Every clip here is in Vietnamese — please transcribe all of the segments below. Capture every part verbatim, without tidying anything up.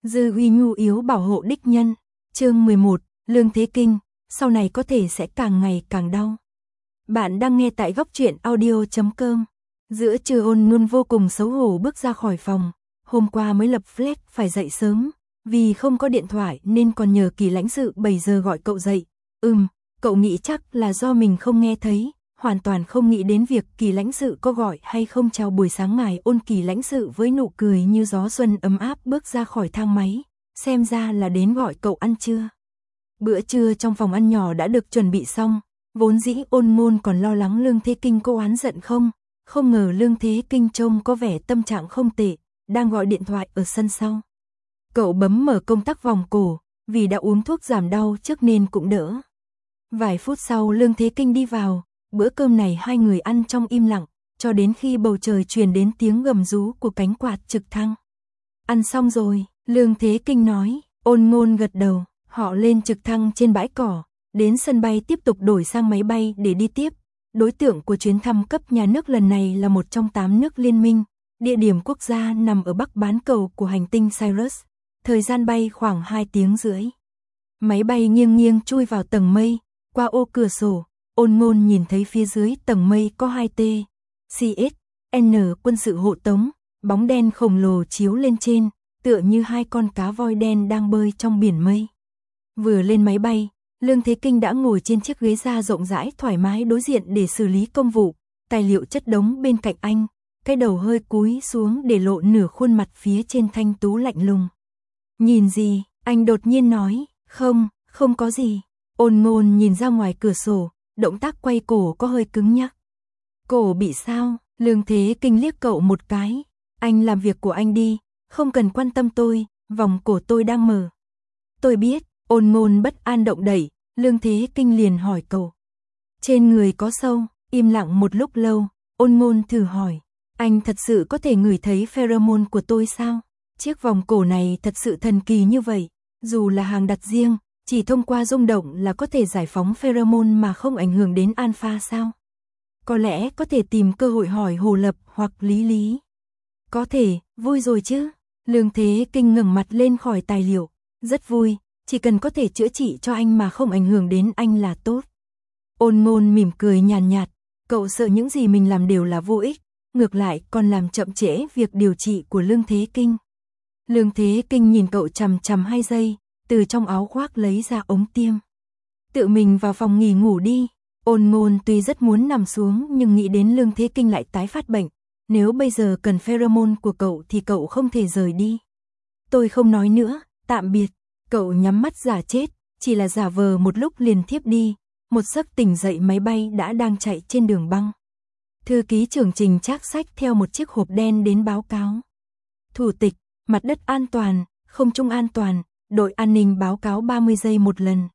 Dư uy nhu yếu bảo hộ đích nhân. Chương mười một, Lương Thế Kinh, sau này có thể sẽ càng ngày càng đau. Bạn đang nghe tại góc truyện audio chấm com. Giữa trưa Ôn Ngôn vô cùng xấu hổ bước ra khỏi phòng. Hôm qua mới lập flag phải dậy sớm, vì không có điện thoại nên còn nhờ Kỳ lãnh sự bảy giờ gọi cậu dậy. Ừm, cậu nghĩ chắc là do mình không nghe thấy, hoàn toàn không nghĩ đến việc Kỳ lãnh sự có gọi hay không. Chào buổi sáng ngài Ôn. Kỳ lãnh sự với nụ cười như gió xuân ấm áp bước ra khỏi thang máy, xem ra là đến gọi cậu ăn trưa. Bữa trưa trong phòng ăn nhỏ đã được chuẩn bị xong, vốn dĩ Ôn Ngôn còn lo lắng Lương Thế Kinh có oán giận không, không ngờ Lương Thế Kinh trông có vẻ tâm trạng không tệ, đang gọi điện thoại ở sân sau. Cậu bấm mở công tắc vòng cổ, vì đã uống thuốc giảm đau trước nên cũng đỡ. Vài phút sau Lương Thế Kinh đi vào, bữa cơm này hai người ăn trong im lặng, cho đến khi bầu trời truyền đến tiếng gầm rú của cánh quạt trực thăng. Ăn xong rồi, Lương Thế Kinh nói. Ôn Ngôn gật đầu, họ lên trực thăng trên bãi cỏ, đến sân bay tiếp tục đổi sang máy bay để đi tiếp. Đối tượng của chuyến thăm cấp nhà nước lần này là một trong tám nước liên minh, địa điểm quốc gia nằm ở bắc bán cầu của hành tinh Sirius, thời gian bay khoảng hai tiếng rưỡi. Máy bay nghiêng nghiêng chui vào tầng mây, qua ô cửa sổ, Ôn Ngôn nhìn thấy phía dưới tầng mây có hai T C S N quân sự hộ tống, bóng đen khổng lồ chiếu lên trên, tựa như hai con cá voi đen đang bơi trong biển mây. Vừa lên máy bay, Lương Thế Kinh đã ngồi trên chiếc ghế da rộng rãi thoải mái đối diện để xử lý công vụ, tài liệu chất đống bên cạnh anh, cái đầu hơi cúi xuống để lộ nửa khuôn mặt phía trên thanh tú lạnh lùng. Nhìn gì? Anh đột nhiên nói. Không, không có gì. Ôn Ngôn nhìn ra ngoài cửa sổ, động tác quay cổ có hơi cứng nhắc. Cổ bị sao? Lương Thế Kinh liếc cậu một cái. Anh làm việc của anh đi, không cần quan tâm tôi, vòng cổ tôi đang mở. Tôi biết. Ôn Ngôn bất an động đẩy, Lương Thế Kinh liền hỏi cậu. Trên người có sâu? Im lặng một lúc lâu, Ôn Ngôn thử hỏi. Anh thật sự có thể ngửi thấy pheromone của tôi sao? Chiếc vòng cổ này thật sự thần kỳ như vậy, dù là hàng đặt riêng, chỉ thông qua rung động là có thể giải phóng pheromone mà không ảnh hưởng đến alpha sao? Có lẽ có thể tìm cơ hội hỏi Hồ Lập hoặc Lý Lý. Có thể, vui rồi chứ? Lương Thế Kinh ngẩng mặt lên khỏi tài liệu. Rất vui, chỉ cần có thể chữa trị cho anh mà không ảnh hưởng đến anh là tốt. Ôn Ngôn mỉm cười nhàn nhạt, cậu sợ những gì mình làm đều là vô ích, ngược lại còn làm chậm trễ việc điều trị của Lương Thế Kinh. Lương Thế Kinh nhìn cậu chằm chằm hai giây, từ trong áo khoác lấy ra ống tiêm. Tự mình vào phòng nghỉ ngủ đi. Ôn Ngôn tuy rất muốn nằm xuống nhưng nghĩ đến Lương Thế Kinh lại tái phát bệnh, nếu bây giờ cần pheromone của cậu thì cậu không thể rời đi. Tôi không nói nữa, tạm biệt. Cậu nhắm mắt giả chết, chỉ là giả vờ một lúc liền thiếp đi, một giấc tỉnh dậy máy bay đã đang chạy trên đường băng. Thư ký trưởng Trình Trác xách theo một chiếc hộp đen đến báo cáo. Thủ tịch, mặt đất an toàn, không trung an toàn, đội an ninh báo cáo ba mươi giây một lần.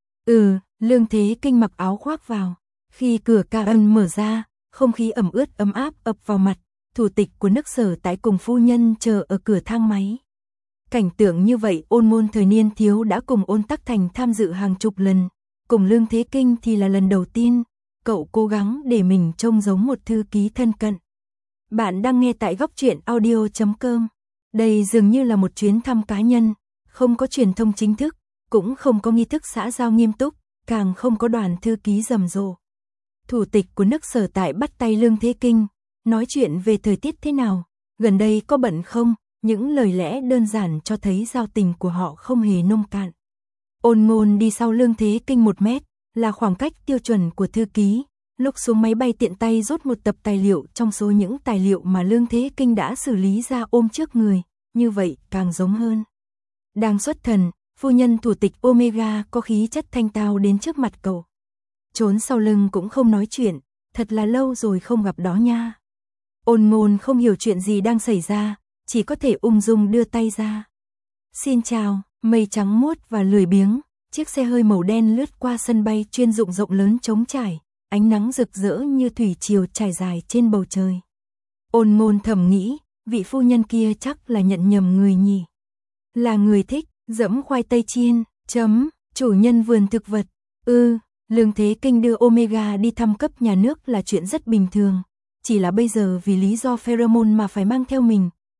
Ừ, Lương Thế Kinh mặc áo khoác vào. Khi cửa cabin mở ra, không khí ẩm ướt ấm áp ập vào mặt, thủ tịch của nước Sở Tại cùng phu nhân chờ ở cửa thang máy. Cảnh tượng như vậy Ôn Ngôn thời niên thiếu đã cùng Ôn Tắc Thành tham dự hàng chục lần, cùng Lương Thế Kinh thì là lần đầu tiên, cậu cố gắng để mình trông giống một thư ký thân cận. Bạn đang nghe tại góc truyện audio chấm com. Đây dường như là một chuyến thăm cá nhân, không có truyền thông chính thức, cũng không có nghi thức xã giao nghiêm túc, càng không có đoàn thư ký rầm rộ. Thủ tịch của nước Sở Tại bắt tay Lương Thế Kinh, nói chuyện về thời tiết thế nào, gần đây có bận không? Những lời lẽ đơn giản cho thấy giao tình của họ không hề nông cạn. Ôn Ngôn đi sau Lương Thế Kinh một mét, là khoảng cách tiêu chuẩn của thư ký. Lúc xuống máy bay tiện tay rút một tập tài liệu trong số những tài liệu mà Lương Thế Kinh đã xử lý ra ôm trước người, như vậy càng giống hơn. Đang xuất thần, phu nhân thủ tịch Omega có khí chất thanh tao đến trước mặt cậu. Trốn sau lưng cũng không nói chuyện, thật là lâu rồi không gặp đó nha. Ôn Ngôn không hiểu chuyện gì đang xảy ra, chỉ có thể ung dung đưa tay ra. Xin chào, mây trắng muốt và lười biếng, chiếc xe hơi màu đen lướt qua sân bay chuyên dụng rộng lớn trống trải, ánh nắng rực rỡ như thủy triều trải dài trên bầu trời. Ôn Ngôn thầm nghĩ, vị phu nhân kia chắc là nhận nhầm người nhỉ. Là người thích dẫm khoai tây chiên, chấm, chủ nhân vườn thực vật. Ừ, Lương Thế Kinh đưa Omega đi thăm cấp nhà nước là chuyện rất bình thường, chỉ là bây giờ vì lý do pheromone mà phải mang theo mình,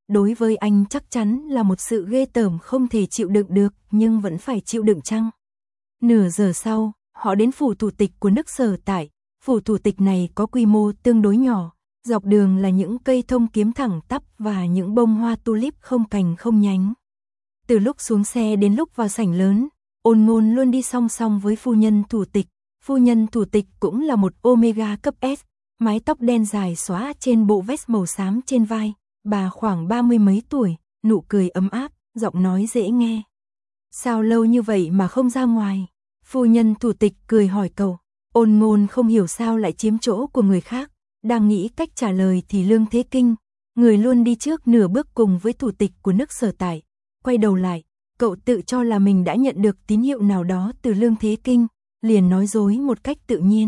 đối với anh chắc chắn là một sự ghê tởm không thể chịu đựng được, nhưng vẫn phải chịu đựng chăng? Nửa giờ sau, họ đến phủ thủ tịch của nước sở tại. Phủ thủ tịch này có quy mô tương đối nhỏ, dọc đường là những cây thông kiếm thẳng tắp và những bông hoa tulip không cành không nhánh. Từ lúc xuống xe đến lúc vào sảnh lớn, Ôn Ngôn luôn đi song song với phu nhân thủ tịch. Phu nhân thủ tịch cũng là một Omega cấp S, mái tóc đen dài xóa trên bộ vest màu xám trên vai, bà khoảng ba mươi mấy tuổi, nụ cười ấm áp, giọng nói dễ nghe. Sao lâu như vậy mà không ra ngoài? Phu nhân thủ tịch cười hỏi cậu. Ôn Ngôn không hiểu sao lại chiếm chỗ của người khác, đang nghĩ cách trả lời thì Lương Thế Kinh, người luôn đi trước nửa bước cùng với thủ tịch của nước sở tại, quay đầu lại, cậu tự cho là mình đã nhận được tín hiệu nào đó từ Lương Thế Kinh, liền nói dối một cách tự nhiên.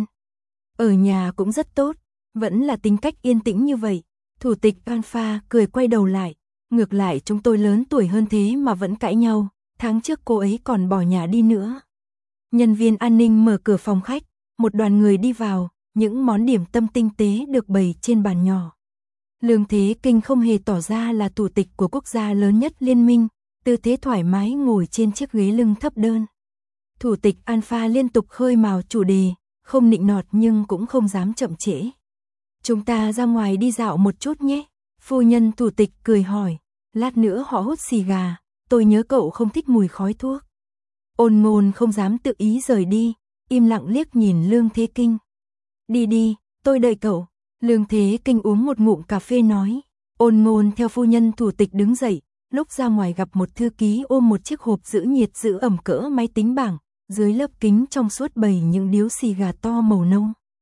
Ở nhà cũng rất tốt, vẫn là tính cách yên tĩnh như vậy. Thủ tịch Alpha cười quay đầu lại, ngược lại chúng tôi lớn tuổi hơn thế mà vẫn cãi nhau, tháng trước cô ấy còn bỏ nhà đi nữa. Nhân viên an ninh mở cửa phòng khách, một đoàn người đi vào, những món điểm tâm tinh tế được bày trên bàn nhỏ. Lương Thế Kinh không hề tỏ ra là thủ tịch của quốc gia lớn nhất liên minh, tư thế thoải mái ngồi trên chiếc ghế lưng thấp đơn. Thủ tịch Alpha liên tục khơi mào chủ đề, không nịnh nọt nhưng cũng không dám chậm trễ. Chúng ta ra ngoài đi dạo một chút nhé. Phu nhân thủ tịch cười hỏi, lát nữa họ hút xì gà, tôi nhớ cậu không thích mùi khói thuốc. Ôn Ngôn không dám tự ý rời đi, im lặng liếc nhìn Lương Thế Kinh. Đi đi, tôi đợi cậu. Lương Thế Kinh uống một ngụm cà phê nói. Ôn Ngôn theo phu nhân thủ tịch đứng dậy, lúc ra ngoài gặp một thư ký ôm một chiếc hộp giữ nhiệt giữ ẩm cỡ máy tính bảng, dưới lớp kính trong suốt bày những điếu xì gà to màu nâu.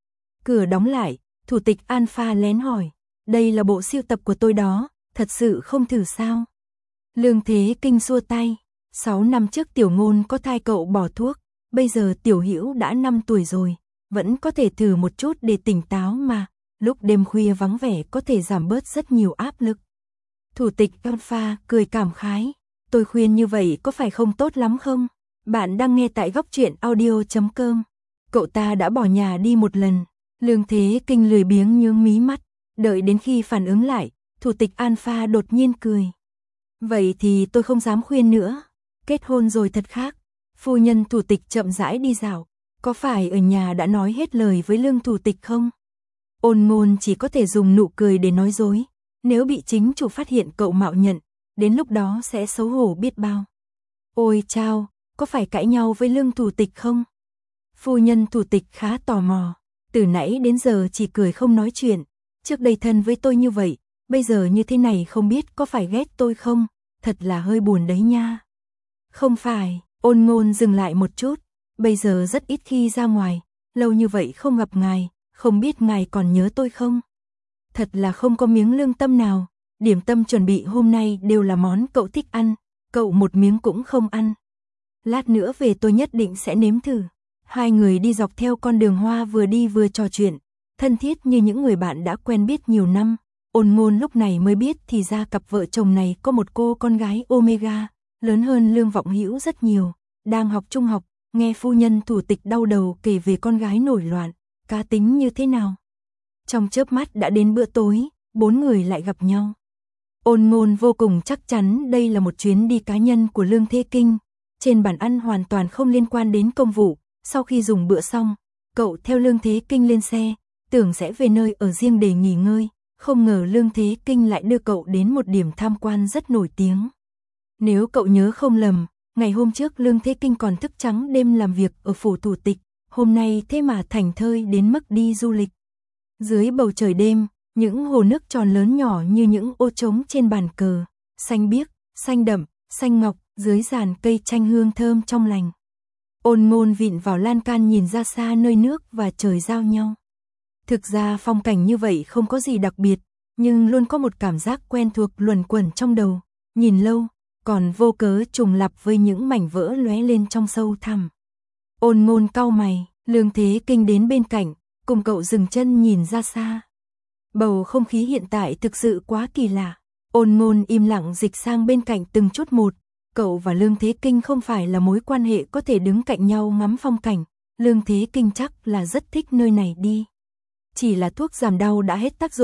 Cửa đóng lại, thủ tịch Alpha lén hỏi, đây là bộ sưu tập của tôi đó, thật sự không thử sao? Lương Thế Kinh xua tay, sáu năm trước Tiểu Ngôn có thai cậu bỏ thuốc, bây giờ Tiểu Hữu đã năm tuổi rồi, vẫn có thể thử một chút để tỉnh táo mà, lúc đêm khuya vắng vẻ có thể giảm bớt rất nhiều áp lực. Thủ tịch Alpha cười cảm khái, tôi khuyên như vậy có phải không tốt lắm không? Bạn đang nghe tại góc truyện audio chấm com. Cậu ta đã bỏ nhà đi một lần. Lương Thế Kinh lười biếng nhướng mí mắt, đợi đến khi phản ứng lại, thủ tịch Alpha đột nhiên cười. Vậy thì tôi không dám khuyên nữa, kết hôn rồi thật khác. Phu nhân thủ tịch chậm rãi đi dạo, có phải ở nhà đã nói hết lời với Lương thủ tịch không? Ôn Ngôn chỉ có thể dùng nụ cười để nói dối, nếu bị chính chủ phát hiện cậu mạo nhận, đến lúc đó sẽ xấu hổ biết bao. Ôi chao, có phải cãi nhau với Lương thủ tịch không? Phu nhân thủ tịch khá tò mò, từ nãy đến giờ chỉ cười không nói chuyện, trước đây thân với tôi như vậy, bây giờ như thế này không biết có phải ghét tôi không, thật là hơi buồn đấy nha. Không phải, Ôn Ngôn dừng lại một chút, bây giờ rất ít khi ra ngoài, lâu như vậy không gặp ngài, không biết ngài còn nhớ tôi không? Thật là không có miếng lương tâm nào, điểm tâm chuẩn bị hôm nay đều là món cậu thích ăn, cậu một miếng cũng không ăn. Lát nữa về tôi nhất định sẽ nếm thử. Hai người đi dọc theo con đường hoa vừa đi vừa trò chuyện, thân thiết như những người bạn đã quen biết nhiều năm. Ôn Ngôn lúc này mới biết thì ra cặp vợ chồng này có một cô con gái Omega, lớn hơn Lương Vọng Hữu rất nhiều, đang học trung học, nghe phu nhân thủ tịch đau đầu kể về con gái nổi loạn, cá tính như thế nào. Trong chớp mắt đã đến bữa tối, bốn người lại gặp nhau. Ôn Ngôn vô cùng chắc chắn đây là một chuyến đi cá nhân của Lương Thế Kinh, trên bàn ăn hoàn toàn không liên quan đến công vụ. Sau khi dùng bữa xong, cậu theo Lương Thế Kinh lên xe, tưởng sẽ về nơi ở riêng để nghỉ ngơi, không ngờ Lương Thế Kinh lại đưa cậu đến một điểm tham quan rất nổi tiếng. Nếu cậu nhớ không lầm, ngày hôm trước Lương Thế Kinh còn thức trắng đêm làm việc ở phủ thủ tịch, hôm nay thế mà thảnh thơi đến mức đi du lịch. Dưới bầu trời đêm, những hồ nước tròn lớn nhỏ như những ô trống trên bàn cờ, xanh biếc, xanh đậm, xanh ngọc, dưới giàn cây chanh hương thơm trong lành. Ôn Ngôn vịn vào lan can nhìn ra xa nơi nước và trời giao nhau. Thực ra phong cảnh như vậy không có gì đặc biệt, nhưng luôn có một cảm giác quen thuộc luẩn quẩn trong đầu, nhìn lâu, còn vô cớ trùng lặp với những mảnh vỡ lóe lên trong sâu thẳm. Ôn Ngôn cau mày, Lương Thế Kinh đến bên cạnh, cùng cậu dừng chân nhìn ra xa. Bầu không khí hiện tại thực sự quá kỳ lạ. Ôn Ngôn im lặng dịch sang bên cạnh từng chút một. Cậu và Lương Thế Kinh không phải là mối quan hệ có thể đứng cạnh nhau ngắm phong cảnh, Lương Thế Kinh chắc là rất thích nơi này đi. Chỉ là thuốc giảm đau đã hết tác dụng,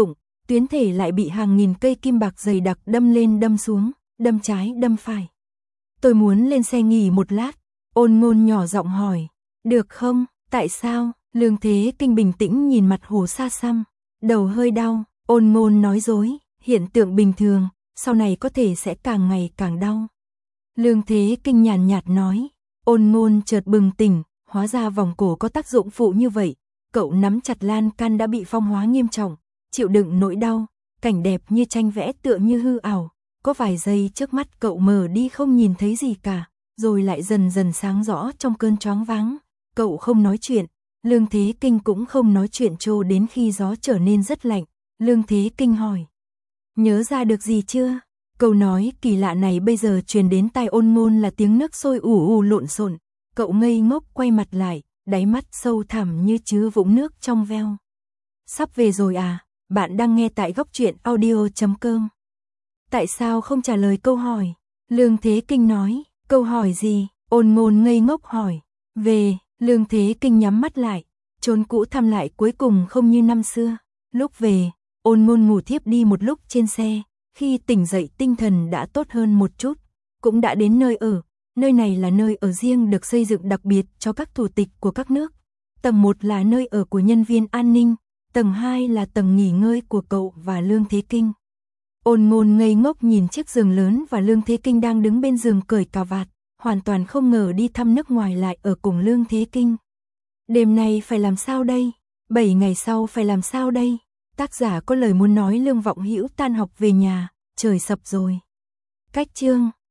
tuyến thể lại bị hàng nghìn cây kim bạc dày đặc đâm lên đâm xuống, đâm trái đâm phải. Tôi muốn lên xe nghỉ một lát, Ôn Ngôn nhỏ giọng hỏi, được không, tại sao? Lương Thế Kinh bình tĩnh nhìn mặt Hồ Sa Săm, đầu hơi đau, Ôn Ngôn nói dối, hiện tượng bình thường, sau này có thể sẽ càng ngày càng đau. Lương Thế Kinh nhàn nhạt nói, Ôn Ngôn chợt bừng tỉnh, hóa ra vòng cổ có tác dụng phụ như vậy, cậu nắm chặt lan can đã bị phong hóa nghiêm trọng, chịu đựng nỗi đau, cảnh đẹp như tranh vẽ tựa như hư ảo, có vài giây trước mắt cậu mờ đi không nhìn thấy gì cả, rồi lại dần dần sáng rõ trong cơn choáng váng, cậu không nói chuyện, Lương Thế Kinh cũng không nói chuyện cho đến khi gió trở nên rất lạnh, Lương Thế Kinh hỏi, nhớ ra được gì chưa? Câu nói kỳ lạ này bây giờ truyền đến tai Ôn Ngôn là tiếng nước sôi ù ù lộn xộn, cậu ngây ngốc quay mặt lại, đáy mắt sâu thẳm như chứa vũng nước trong veo. Sắp về rồi à? Bạn đang nghe tại góc truyện audio chấm com. Tại sao không trả lời câu hỏi? Lương Thế Kinh nói, câu hỏi gì? Ôn Ngôn ngây ngốc hỏi. Về, Lương Thế Kinh nhắm mắt lại, chốn cũ thăm lại cuối cùng không như năm xưa. Lúc về, Ôn Ngôn ngủ thiếp đi một lúc trên xe, khi tỉnh dậy tinh thần đã tốt hơn một chút, cũng đã đến nơi ở. Nơi này là nơi ở riêng được xây dựng đặc biệt cho các thủ tịch của các nước. Tầng một là nơi ở của nhân viên an ninh, tầng hai là tầng nghỉ ngơi của cậu và Lương Thế Kinh. Ôn Ngôn ngây ngốc nhìn chiếc giường lớn và Lương Thế Kinh đang đứng bên giường cởi cà vạt, hoàn toàn không ngờ đi thăm nước ngoài lại ở cùng Lương Thế Kinh. Đêm nay phải làm sao đây? Bảy ngày sau phải làm sao đây? Tác giả có lời muốn nói. Lương Vọng Hữu tan học về nhà, trời sập rồi. Cách chương